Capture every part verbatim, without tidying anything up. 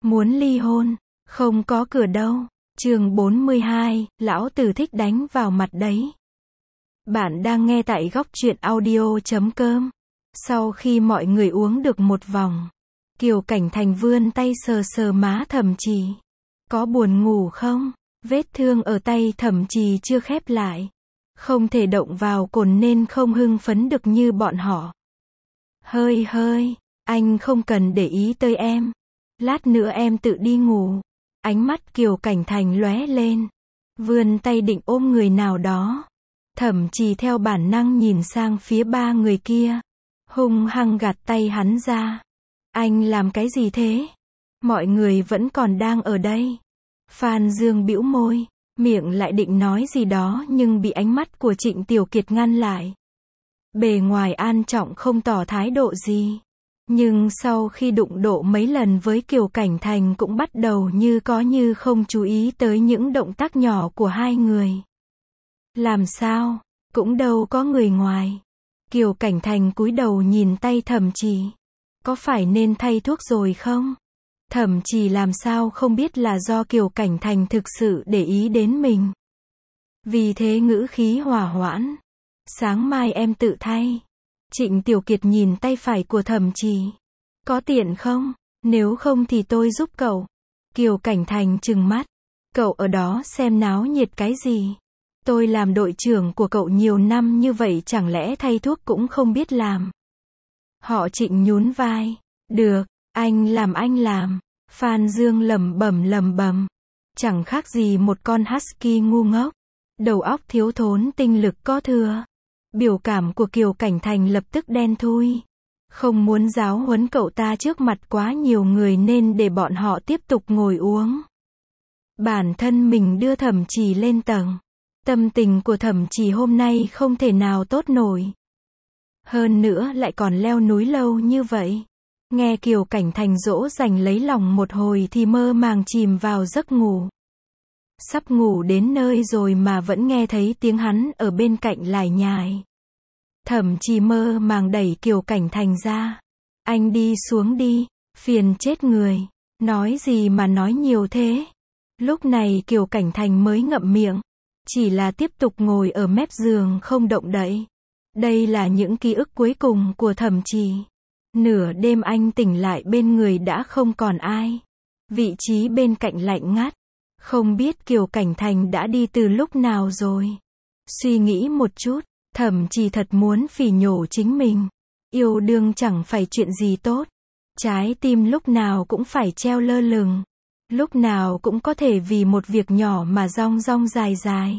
Muốn ly hôn, không có cửa đâu. Chương bốn mươi hai, lão tử thích đánh vào mặt đấy. Bạn đang nghe tại góc truyện audio chấm com. Sau khi mọi người uống được một vòng, Kiều Cảnh Thành vươn tay sờ sờ má Thẩm Trì. Có buồn ngủ không? Vết thương ở tay Thẩm Trì chưa khép lại. Không thể động vào cồn nên không hưng phấn được như bọn họ. Hơi hơi, anh không cần để ý tới em. Lát nữa em tự đi ngủ. Ánh mắt Kiều Cảnh Thành lóe lên. Vươn tay định ôm người nào đó. Thẩm Trì theo bản năng nhìn sang phía ba người kia. Hung hăng gạt tay hắn ra. Anh làm cái gì thế? Mọi người vẫn còn đang ở đây. Phan Dương bĩu môi, miệng lại định nói gì đó nhưng bị ánh mắt của Trịnh Tiểu Kiệt ngăn lại. Bề ngoài an trọng không tỏ thái độ gì. Nhưng sau khi đụng độ mấy lần với Kiều Cảnh Thành cũng bắt đầu như có như không chú ý tới những động tác nhỏ của hai người. Làm sao? Cũng đâu có người ngoài. Kiều Cảnh Thành cúi đầu nhìn tay Thẩm Trì. Có phải nên thay thuốc rồi không? Thẩm Trì làm sao không biết là do Kiều Cảnh Thành thực sự để ý đến mình. Vì thế ngữ khí hòa hoãn. Sáng mai em tự thay. Trịnh Tiểu Kiệt nhìn tay phải của Thẩm Trì. Có tiện không? Nếu không thì tôi giúp cậu. Kiều Cảnh Thành trừng mắt. Cậu ở đó xem náo nhiệt cái gì? Tôi làm đội trưởng của cậu nhiều năm như vậy chẳng lẽ thay thuốc cũng không biết làm? Họ Trịnh nhún vai. Được, anh làm anh làm. Phan Dương lẩm bẩm lẩm bẩm. Chẳng khác gì một con husky ngu ngốc. Đầu óc thiếu thốn tinh lực có thừa. Biểu cảm của Kiều Cảnh Thành lập tức đen thui. Không muốn giáo huấn cậu ta trước mặt quá nhiều người nên để bọn họ tiếp tục ngồi uống. Bản thân mình đưa Thẩm Trì lên tầng. Tâm tình của Thẩm Trì hôm nay không thể nào tốt nổi. Hơn nữa lại còn leo núi lâu như vậy. Nghe Kiều Cảnh Thành dỗ dành lấy lòng một hồi thì mơ màng chìm vào giấc ngủ. Sắp ngủ đến nơi rồi mà vẫn nghe thấy tiếng hắn ở bên cạnh lải nhải. Thẩm Trì mơ màng đẩy Kiều Cảnh Thành ra. Anh đi xuống đi, phiền chết người. Nói gì mà nói nhiều thế? Lúc này Kiều Cảnh Thành mới ngậm miệng. Chỉ là tiếp tục ngồi ở mép giường không động đậy. Đây là những ký ức cuối cùng của Thẩm Trì. Nửa đêm anh tỉnh lại bên người đã không còn ai. Vị trí bên cạnh lạnh ngắt. Không biết Kiều Cảnh Thành đã đi từ lúc nào rồi. Suy nghĩ một chút, Thẩm Trì thật muốn phỉ nhổ chính mình. Yêu đương chẳng phải chuyện gì tốt. Trái tim lúc nào cũng phải treo lơ lửng. Lúc nào cũng có thể vì một việc nhỏ mà rong rong dài dài.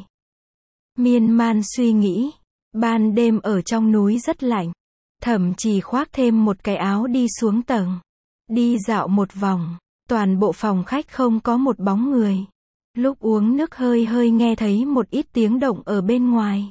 Miên man suy nghĩ. Ban đêm ở trong núi rất lạnh. Thẩm Trì khoác thêm một cái áo đi xuống tầng. Đi dạo một vòng. Toàn bộ phòng khách không có một bóng người. Lúc uống nước hơi hơi nghe thấy một ít tiếng động ở bên ngoài.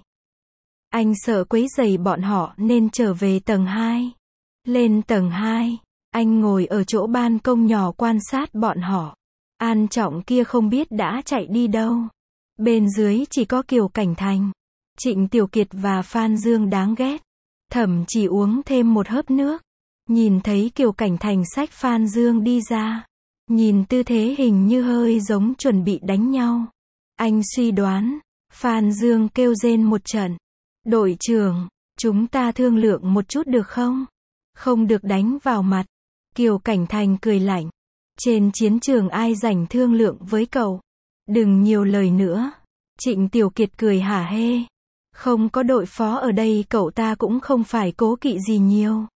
Anh sợ quấy rầy bọn họ nên trở về tầng hai. Lên tầng hai, anh ngồi ở chỗ ban công nhỏ quan sát bọn họ. An Trọng kia không biết đã chạy đi đâu. Bên dưới chỉ có Kiều Cảnh Thành, Trịnh Tiểu Kiệt và Phan Dương đáng ghét. Thẩm Trì uống thêm một hớp nước. Nhìn thấy Kiều Cảnh Thành xách Phan Dương đi ra. Nhìn tư thế hình như hơi giống chuẩn bị đánh nhau. Anh suy đoán. Phan Dương kêu rên một trận. Đội trưởng, chúng ta thương lượng một chút được không? Không được đánh vào mặt. Kiều Cảnh Thành cười lạnh. Trên chiến trường ai rảnh thương lượng với cậu? Đừng nhiều lời nữa. Trịnh Tiểu Kiệt cười hả hê. Không có đội phó ở đây cậu ta cũng không phải cố kỵ gì nhiều.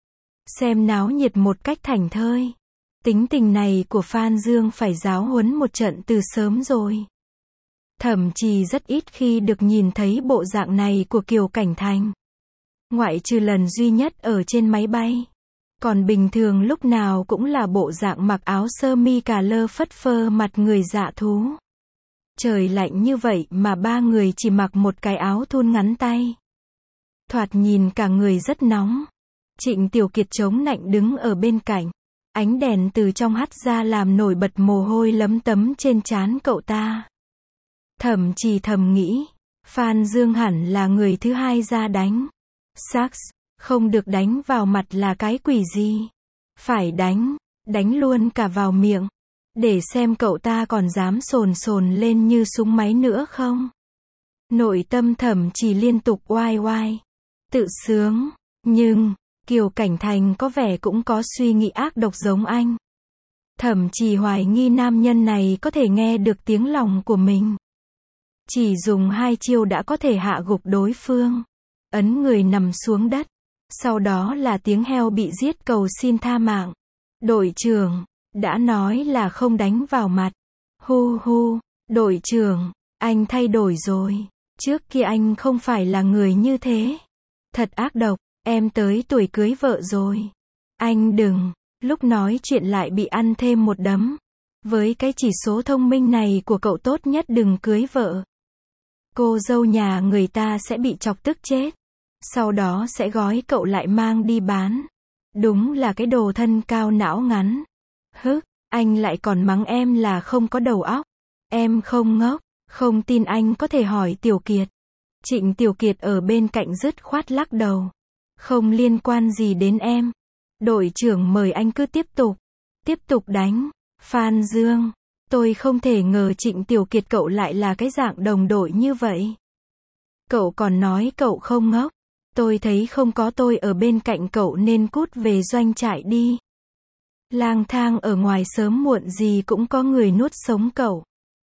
Xem náo nhiệt một cách thảnh thơi. Tính tình này của Phan Dương phải giáo huấn một trận từ sớm rồi. Thẩm Trì rất ít khi được nhìn thấy bộ dạng này của Kiều Cảnh Thành. Ngoại trừ lần duy nhất ở trên máy bay. Còn bình thường lúc nào cũng là bộ dạng mặc áo sơ mi cà lơ phất phơ mặt người dạ thú. Trời lạnh như vậy mà ba người chỉ mặc một cái áo thun ngắn tay. Thoạt nhìn cả người rất nóng. Trịnh Tiểu Kiệt chống nạnh đứng ở bên cạnh. Ánh đèn từ trong hắt ra làm nổi bật mồ hôi lấm tấm trên trán cậu ta. Thẩm Trì thầm nghĩ. Phan Dương hẳn là người thứ hai ra đánh. Sax, không được đánh vào mặt là cái quỷ gì? Phải đánh, đánh luôn cả vào miệng. Để xem cậu ta còn dám sồn sồn lên như súng máy nữa không. Nội tâm Thẩm Trì liên tục oai oai. Tự sướng. Nhưng, Kiều Cảnh Thành có vẻ cũng có suy nghĩ ác độc giống anh. Thẩm Trì hoài nghi nam nhân này có thể nghe được tiếng lòng của mình. Chỉ dùng hai chiêu đã có thể hạ gục đối phương. Ấn người nằm xuống đất. Sau đó là tiếng heo bị giết cầu xin tha mạng. Đội trưởng, đã nói là không đánh vào mặt. Hu hu, đội trưởng, anh thay đổi rồi. Trước kia anh không phải là người như thế. Thật ác độc, em tới tuổi cưới vợ rồi. Anh đừng, lúc nói chuyện lại bị ăn thêm một đấm. Với cái chỉ số thông minh này của cậu tốt nhất đừng cưới vợ. Cô dâu nhà người ta sẽ bị chọc tức chết. Sau đó sẽ gói cậu lại mang đi bán. Đúng là cái đồ thân cao não ngắn. Hứ, anh lại còn mắng em là không có đầu óc. Em không ngốc, không tin anh có thể hỏi Tiểu Kiệt. Trịnh Tiểu Kiệt ở bên cạnh dứt khoát lắc đầu. Không liên quan gì đến em. Đội trưởng mời anh cứ tiếp tục. Tiếp tục đánh. Phan Dương, tôi không thể ngờ Trịnh Tiểu Kiệt cậu lại là cái dạng đồng đội như vậy. Cậu còn nói cậu không ngốc. Tôi thấy không có tôi ở bên cạnh cậu nên cút về doanh trại đi. Lang thang ở ngoài sớm muộn gì cũng có người nuốt sống cậu.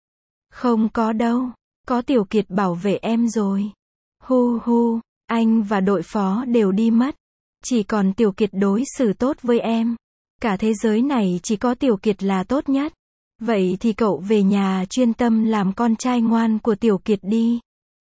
Không có đâu, có Tiểu Kiệt bảo vệ em rồi. Hu hu, anh và đội phó đều đi mất. Chỉ còn Tiểu Kiệt đối xử tốt với em. Cả thế giới này chỉ có Tiểu Kiệt là tốt nhất. Vậy thì cậu về nhà chuyên tâm làm con trai ngoan của Tiểu Kiệt đi.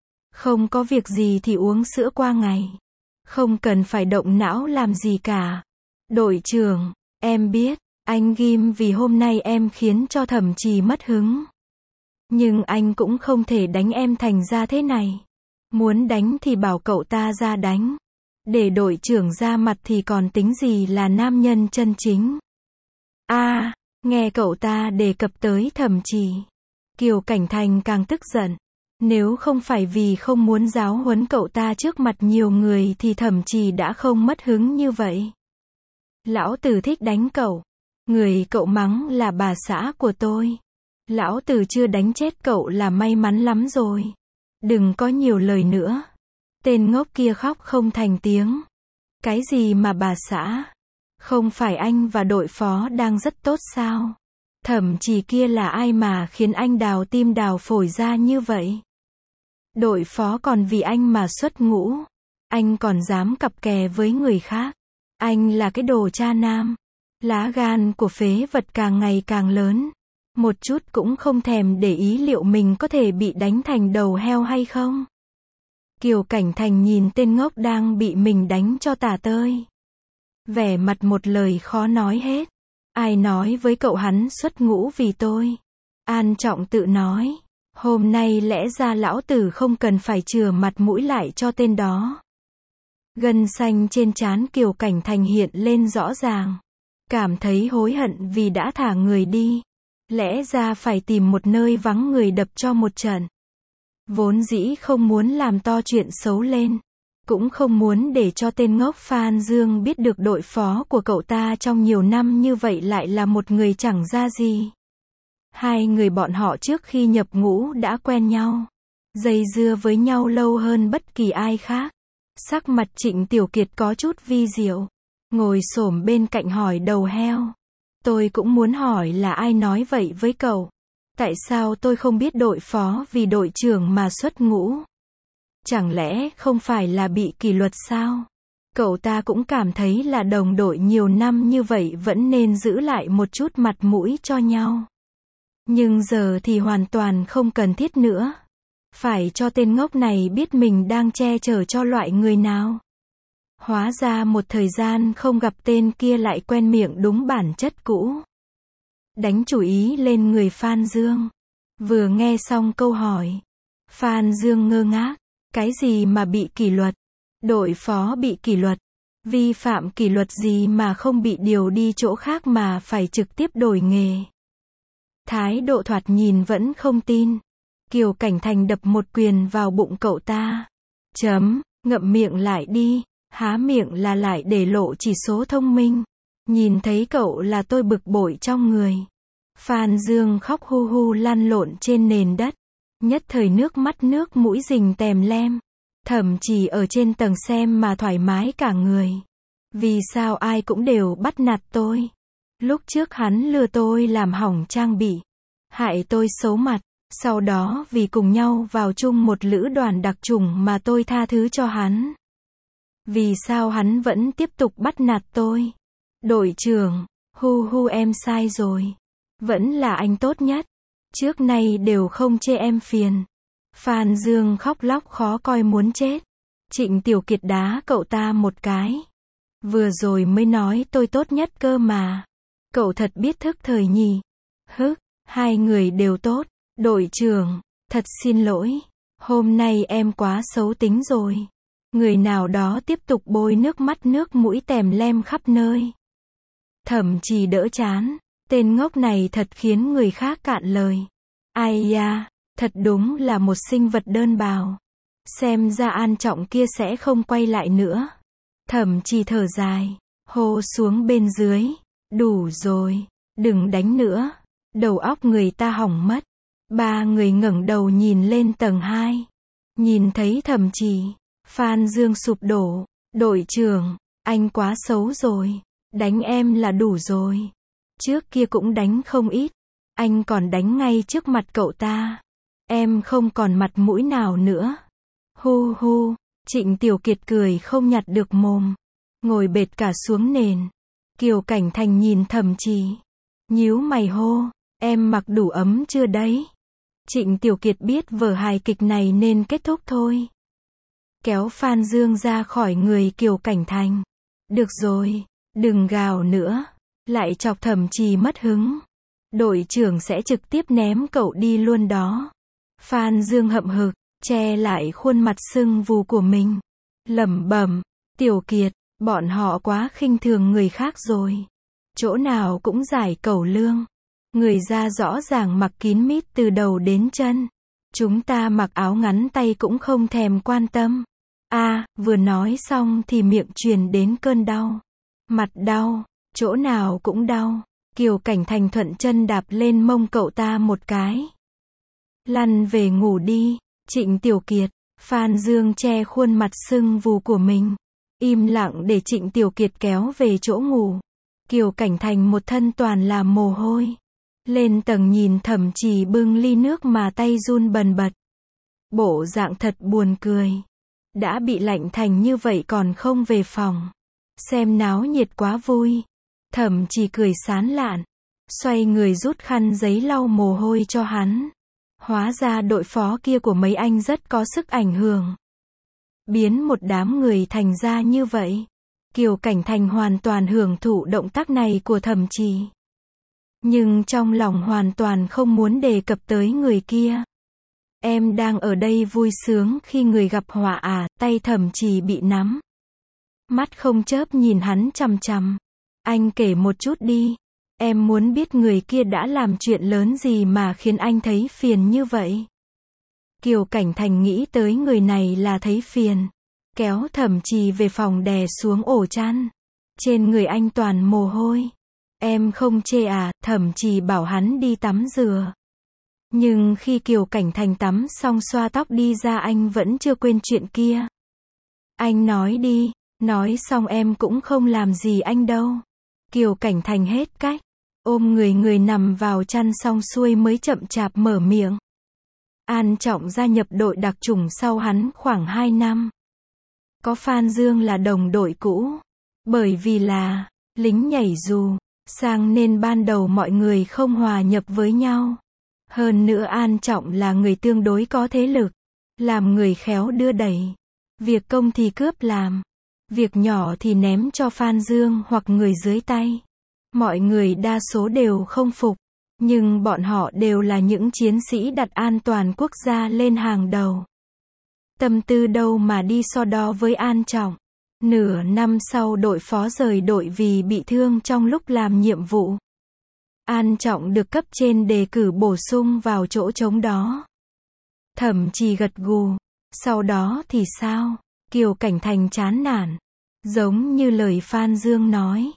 Không có việc gì thì uống sữa qua ngày. Không cần phải động não làm gì cả. Đội trưởng, em biết, anh ghim vì hôm nay em khiến cho Thẩm Trì mất hứng. Nhưng anh cũng không thể đánh em thành ra thế này. Muốn đánh thì bảo cậu ta ra đánh. Để đội trưởng ra mặt thì còn tính gì là nam nhân chân chính. A, à, nghe cậu ta đề cập tới Thẩm Trì. Kiều Cảnh Thành càng tức giận. Nếu không phải vì không muốn giáo huấn cậu ta trước mặt nhiều người thì Thẩm Trì đã không mất hứng như vậy. Lão tử thích đánh cậu. Người cậu mắng là bà xã của tôi. Lão tử chưa đánh chết cậu là may mắn lắm rồi. Đừng có nhiều lời nữa. Tên ngốc kia khóc không thành tiếng. Cái gì mà bà xã? Không phải anh và đội phó đang rất tốt sao? Thẩm Trì kia là ai mà khiến anh đào tim đào phổi ra như vậy? Đội phó còn vì anh mà xuất ngũ. Anh còn dám cặp kè với người khác. Anh là cái đồ cha nam. Lá gan của phế vật càng ngày càng lớn. Một chút cũng không thèm để ý liệu mình có thể bị đánh thành đầu heo hay không. Kiều Cảnh Thành nhìn tên ngốc đang bị mình đánh cho tả tơi. Vẻ mặt một lời khó nói hết. Ai nói với cậu hắn xuất ngũ vì tôi? An Trọng tự nói. Hôm nay lẽ ra lão tử không cần phải chừa mặt mũi lại cho tên đó. Gân xanh trên trán Kiều Cảnh Thành hiện lên rõ ràng. Cảm thấy hối hận vì đã thả người đi. Lẽ ra phải tìm một nơi vắng người đập cho một trận. Vốn dĩ không muốn làm to chuyện xấu lên. Cũng không muốn để cho tên ngốc Phan Dương biết được đội phó của cậu ta trong nhiều năm như vậy lại là một người chẳng ra gì. Hai người bọn họ trước khi nhập ngũ đã quen nhau. Dây dưa với nhau lâu hơn bất kỳ ai khác. Sắc mặt Trịnh Tiểu Kiệt có chút vi diệu. Ngồi xổm bên cạnh hỏi đầu heo. Tôi cũng muốn hỏi là ai nói vậy với cậu. Tại sao tôi không biết đội phó vì đội trưởng mà xuất ngũ? Chẳng lẽ không phải là bị kỷ luật sao? Cậu ta cũng cảm thấy là đồng đội nhiều năm như vậy vẫn nên giữ lại một chút mặt mũi cho nhau. Nhưng giờ thì hoàn toàn không cần thiết nữa. Phải cho tên ngốc này biết mình đang che chở cho loại người nào. Hóa ra một thời gian không gặp tên kia lại quen miệng đúng bản chất cũ. Đánh chủ ý lên người Phan Dương. Vừa nghe xong câu hỏi. Phan Dương ngơ ngác. Cái gì mà bị kỷ luật? Đội phó bị kỷ luật. Vi phạm kỷ luật gì mà không bị điều đi chỗ khác mà phải trực tiếp đổi nghề? Thái độ thoạt nhìn vẫn không tin. Kiều Cảnh Thành đập một quyền vào bụng cậu ta. Chấm, ngậm miệng lại đi. Há miệng là lại để lộ chỉ số thông minh. Nhìn thấy cậu là tôi bực bội trong người. Phan Dương khóc hu hu lăn lộn trên nền đất. Nhất thời nước mắt nước mũi rình tèm lem. Thậm chí ở trên tầng xem mà thoải mái cả người. Vì sao ai cũng đều bắt nạt tôi? Lúc trước hắn lừa tôi làm hỏng trang bị, hại tôi xấu mặt. Sau đó vì cùng nhau vào chung một lữ đoàn đặc chủng mà tôi tha thứ cho hắn. Vì sao hắn vẫn tiếp tục bắt nạt tôi? Đội trưởng, hu hu em sai rồi. Vẫn là anh tốt nhất. Trước nay đều không chê em phiền. Phan Dương khóc lóc khó coi muốn chết. Trịnh Tiểu Kiệt đá cậu ta một cái. Vừa rồi mới nói tôi tốt nhất cơ mà. Cậu thật biết thức thời nhỉ. Hức, hai người đều tốt. Đội trưởng, thật xin lỗi. Hôm nay em quá xấu tính rồi. Người nào đó tiếp tục bôi nước mắt nước mũi tèm lem khắp nơi. Thậm chí đỡ chán. Tên ngốc này thật khiến người khác cạn lời. Ai da, thật đúng là một sinh vật đơn bào. Xem ra An Trọng kia sẽ không quay lại nữa. Thậm chí thở dài, hô xuống bên dưới. Đủ rồi, đừng đánh nữa. Đầu óc người ta hỏng mất. Ba người ngẩng đầu nhìn lên tầng hai. Nhìn thấy Thậm chí, Phan Dương sụp đổ. Đội trưởng, anh quá xấu rồi. Đánh em là đủ rồi. Trước kia cũng đánh không ít. Anh còn đánh ngay trước mặt cậu ta. Em không còn mặt mũi nào nữa. Hu hu, Trịnh Tiểu Kiệt cười không nhặt được mồm. Ngồi bệt cả xuống nền. Kiều Cảnh Thành nhìn Thậm chí. Nhíu mày hô, em mặc đủ ấm chưa đấy? Trịnh Tiểu Kiệt biết vở hài kịch này nên kết thúc thôi. Kéo Phan Dương ra khỏi người Kiều Cảnh Thành. Được rồi, đừng gào nữa. Lại chọc Thậm chí mất hứng. Đội trưởng sẽ trực tiếp ném cậu đi luôn đó. Phan Dương hậm hực, che lại khuôn mặt sưng vù của mình. Lẩm bẩm, Tiểu Kiệt, bọn họ quá khinh thường người khác rồi. Chỗ nào cũng giải cẩu lương. Người ra rõ ràng mặc kín mít từ đầu đến chân. Chúng ta mặc áo ngắn tay cũng không thèm quan tâm. A, à, vừa nói xong thì miệng truyền đến cơn đau. Mặt đau, chỗ nào cũng đau. Kiều Cảnh Thành thuận chân đạp lên mông cậu ta một cái. Lăn về ngủ đi, Trịnh Tiểu Kiệt. Phan Dương che khuôn mặt sưng vù của mình. Im lặng để Trịnh Tiểu Kiệt kéo về chỗ ngủ. Kiều Cảnh Thành một thân toàn là mồ hôi. Lên tầng nhìn Thậm chí bưng ly nước mà tay run bần bật. Bộ dạng thật buồn cười. Đã bị lạnh thành như vậy còn không về phòng. Xem náo nhiệt quá vui. Thậm chí cười sán lạn. Xoay người rút khăn giấy lau mồ hôi cho hắn. Hóa ra đội phó kia của mấy anh rất có sức ảnh hưởng. Biến một đám người thành ra như vậy. Kiều Cảnh Thành hoàn toàn hưởng thụ động tác này của Thậm chí. Nhưng trong lòng hoàn toàn không muốn đề cập tới người kia. Em đang ở đây vui sướng khi người gặp họa à, tay Thậm chí bị nắm. Mắt không chớp nhìn hắn chằm chằm. Anh kể một chút đi. Em muốn biết người kia đã làm chuyện lớn gì mà khiến anh thấy phiền như vậy. Kiều Cảnh Thành nghĩ tới người này là thấy phiền. Kéo Thậm chí về phòng đè xuống ổ chăn. Trên người anh toàn mồ hôi. Em không chê à, Thậm chí bảo hắn đi tắm rửa. Nhưng khi Kiều Cảnh Thành tắm xong xoa tóc đi ra anh vẫn chưa quên chuyện kia. Anh nói đi, nói xong em cũng không làm gì anh đâu. Kiều Cảnh Thành hết cách. Ôm người người nằm vào chăn xong xuôi mới chậm chạp mở miệng. An Trọng gia nhập đội đặc chủng sau hắn khoảng hai năm. Có Phan Dương là đồng đội cũ. Bởi vì là lính nhảy dù, sang nên ban đầu mọi người không hòa nhập với nhau. Hơn nữa An Trọng là người tương đối có thế lực. Làm người khéo đưa đẩy. Việc công thì cướp làm. Việc nhỏ thì ném cho Phan Dương hoặc người dưới tay. Mọi người đa số đều không phục. Nhưng bọn họ đều là những chiến sĩ đặt an toàn quốc gia lên hàng đầu. Tâm tư đâu mà đi so đo với An Trọng. Nửa năm sau đội phó rời đội vì bị thương trong lúc làm nhiệm vụ. An Trọng được cấp trên đề cử bổ sung vào chỗ trống đó. Thậm chí gật gù. Sau đó thì sao? Kiều Cảnh Thành chán nản. Giống như lời Phan Dương nói.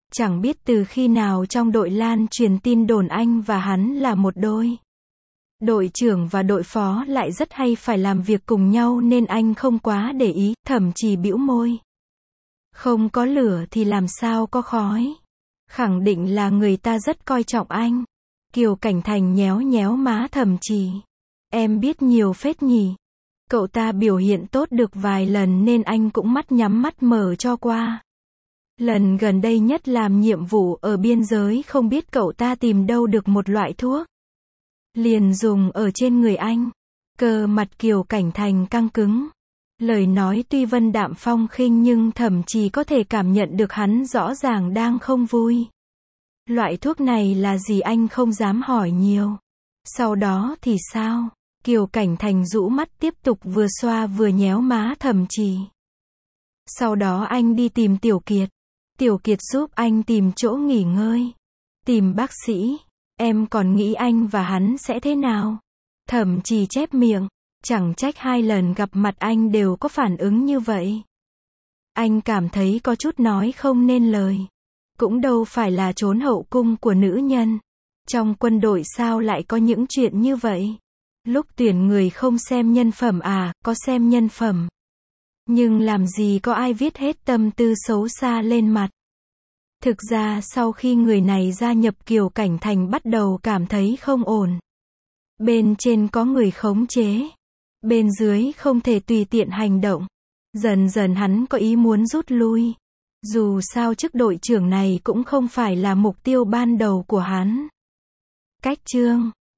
Chẳng biết từ khi nào trong đội lan truyền tin đồn anh và hắn là một đôi. Đội trưởng và đội phó lại rất hay phải làm việc cùng nhau nên anh không quá để ý, thậm chí bĩu môi. Không có lửa thì làm sao có khói. Khẳng định là người ta rất coi trọng anh. Kiều Cảnh Thành nhéo nhéo má Thẩm Trì. Em biết nhiều phết nhỉ. Cậu ta biểu hiện tốt được vài lần nên anh cũng mắt nhắm mắt mở cho qua. Lần gần đây nhất làm nhiệm vụ ở biên giới không biết cậu ta tìm đâu được một loại thuốc. Liền dùng ở trên người anh. Cơ mặt Kiều Cảnh Thành căng cứng. Lời nói tuy vân đạm phong khinh nhưng Thẩm Trì có thể cảm nhận được hắn rõ ràng đang không vui. Loại thuốc này là gì anh không dám hỏi nhiều. Sau đó thì sao? Kiều Cảnh Thành rũ mắt tiếp tục vừa xoa vừa nhéo má Thẩm Trì. Sau đó anh đi tìm Tiểu Kiệt. Tiểu Kiệt giúp anh tìm chỗ nghỉ ngơi. Tìm bác sĩ. Em còn nghĩ anh và hắn sẽ thế nào? Thẩm Trì chép miệng. Chẳng trách hai lần gặp mặt anh đều có phản ứng như vậy. Anh cảm thấy có chút nói không nên lời. Cũng đâu phải là trốn hậu cung của nữ nhân. Trong quân đội sao lại có những chuyện như vậy? Lúc tuyển người không xem nhân phẩm à, có xem nhân phẩm. Nhưng làm gì có ai viết hết tâm tư xấu xa lên mặt. Thực ra sau khi người này gia nhập Kiều Cảnh Thành bắt đầu cảm thấy không ổn. Bên trên có người khống chế. Bên dưới không thể tùy tiện hành động. Dần dần hắn có ý muốn rút lui. Dù sao chức đội trưởng này cũng không phải là mục tiêu ban đầu của hắn. Cách chương